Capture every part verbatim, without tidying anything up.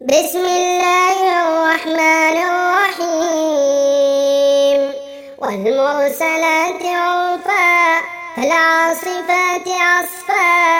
بسم الله الرحمن الرحيم والمرسلات عرفا فالعاصفات عصفا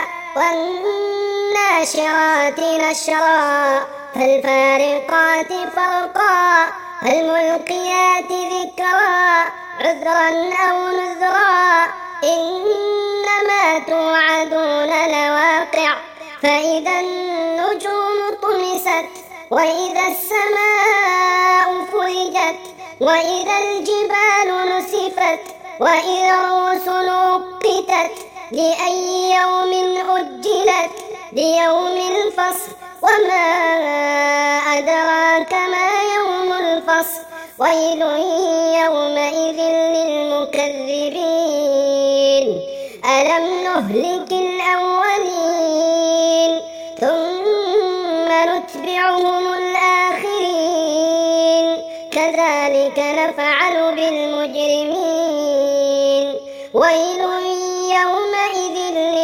والناشرات نشرا فالفارقات فرقا فالملقيات ذكرا عذرا أو نذرا إنما توعدون لواقع فإذا النجوم طمست وإذا السماء فرجت وإذا الجبال نسفت وإذا الرسل أقتت لأي يوم أجلت ليوم الفصل وما أدراك ما يوم الفصل ويل يومئذ للمكذبين ألم نهلك الأولين ثم نتبعهم الآخرين كذلك نفعل بالمجرمين ويل يومئذ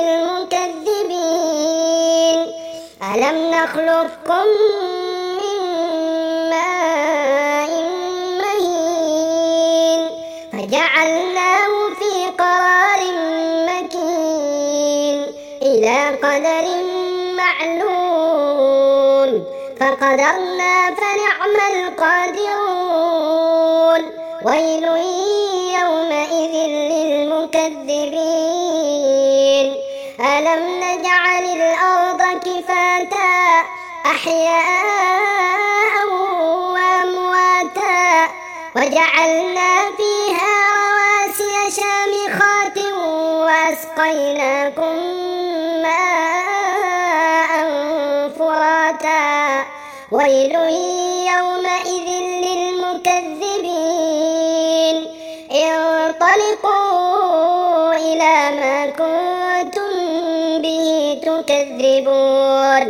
للمكذبين ألم نخلقكم من ماء مهين فجعلناه في قرار مكين إلى قدر معلوم فقدرنا فنعم القادرون ويل يومئذ للمكذبين ألم نجعل الأرض كفاتا أحياء وأمواتا وجعلنا فيها رواسي شامخات وأسقيناكم ماء فراتا ويل يومئذ للمكذبين انطلقوا إلى ما كنتم به تكذبون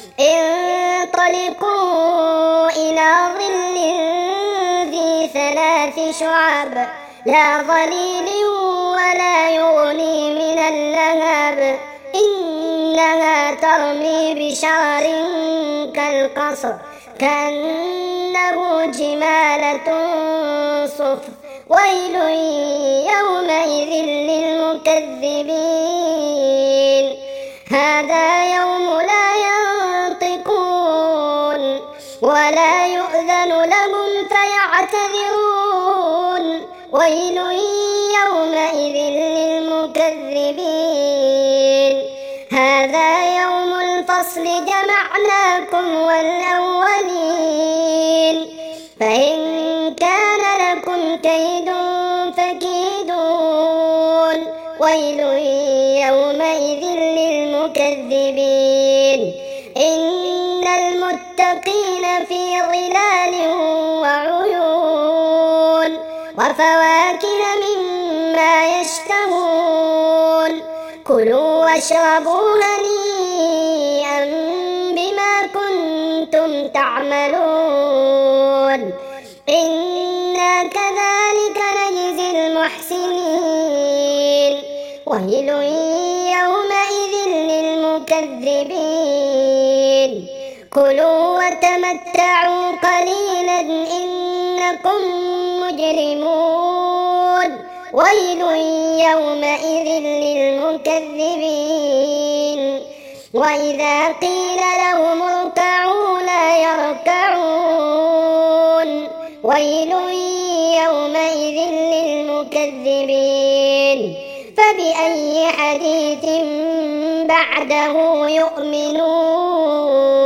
انطلقوا إلى ظل ذي ثلاث شعب لا ظليل ولا يغني من اللهب إنها ترمي بشرر كالقصر كأنه جمالة صفر ويل يومئذ للمكذبين هذا يوم لا ينطقون ولا يؤذن لهم فيعتذرون ويل يومئذ للمكذبين هذا يوم الفصل جمعناكم والأولين فإن كان لكم كيد فكيدون ويل يومئذ للمكذبين إن المتقين في ظلال وعيون وفواكه مما يشتهون كلوا واشربوا هنيئا بما كنتم تعملون إنا كذلك نجزي المحسنين ويل يومئذ للمكذبين كلوا وتمتعوا قليلا إنكم مجرمون ويل يومئذ للمكذبين وإذا قيل لهم اركعوا لا يركعون ويل يومئذ للمكذبين فبأي حديث بعده يؤمنون.